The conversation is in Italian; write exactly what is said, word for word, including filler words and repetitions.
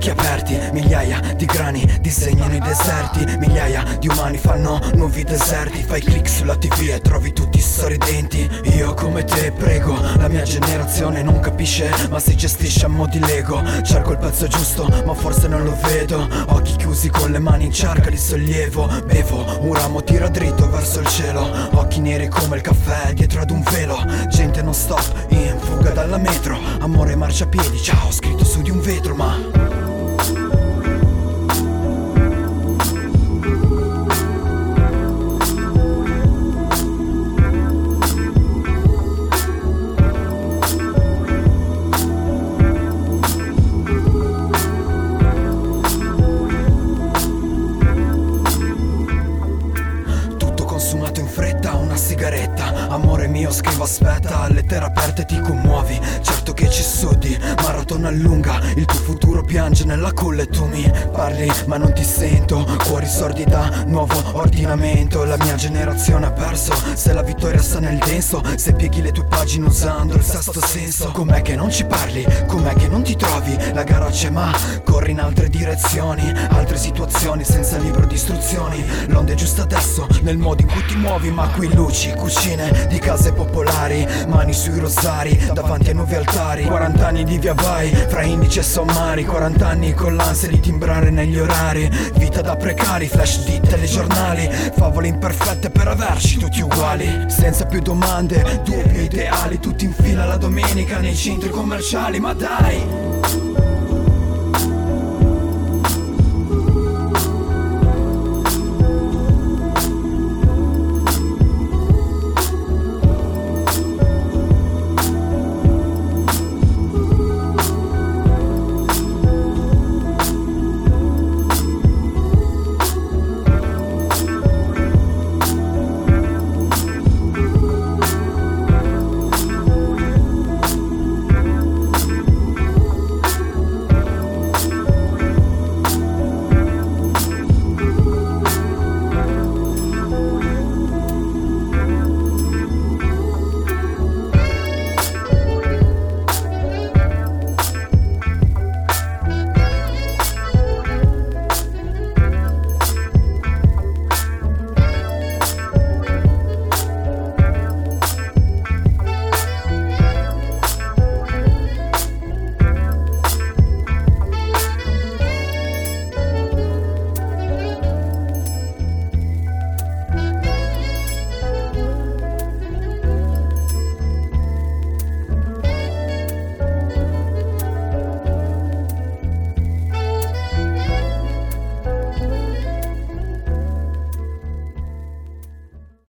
occhi aperti, migliaia di grani disegnano i deserti, migliaia di umani fanno nuovi deserti. Fai click sulla tv e trovi tutti sorridenti. Io come te prego, la mia generazione non capisce ma si gestisce a mo' di Lego. Cerco il pezzo giusto ma forse non lo vedo, occhi chiusi con le mani in cerca di sollievo. Bevo un ramo, tira dritto verso il cielo, occhi neri come il caffè dietro ad un velo. Gente non stop in fuga dalla metro, amore marciapiedi, ciao scritto su di un vetro. Ma consumato in fretta, una sigaretta. Amore mio scrivo aspetta, lettere aperte ti commuovi. Certo che ci sudi, maratona lunga, il tuo futuro piange nella culla e tu mi parli ma non ti sento. Cuori sordi da nuovo ordinamento. La mia generazione ha perso, se la vittoria sta nel denso, se pieghi le tue pagine usando il sesto senso. Com'è che non ci parli, com'è che non ti trovi? La gara c'è ma corri in altre direzioni, altre situazioni senza libro di istruzioni. L'onda è giusta adesso, nel modo in cui ti muovi, ma qui luci, cucine di case popolari, mani sui rosari, davanti ai nuovi altari. Quaranta anni di via vai, fra indici e sommari, quaranta anni con l'ansia di timbrare negli orari. Vita da precari, flash di telegiornali, favole imperfette per averci tutti uguali. Senza più domande, dubbi ideali, tutti in fila la domenica nei centri commerciali. Ma dai!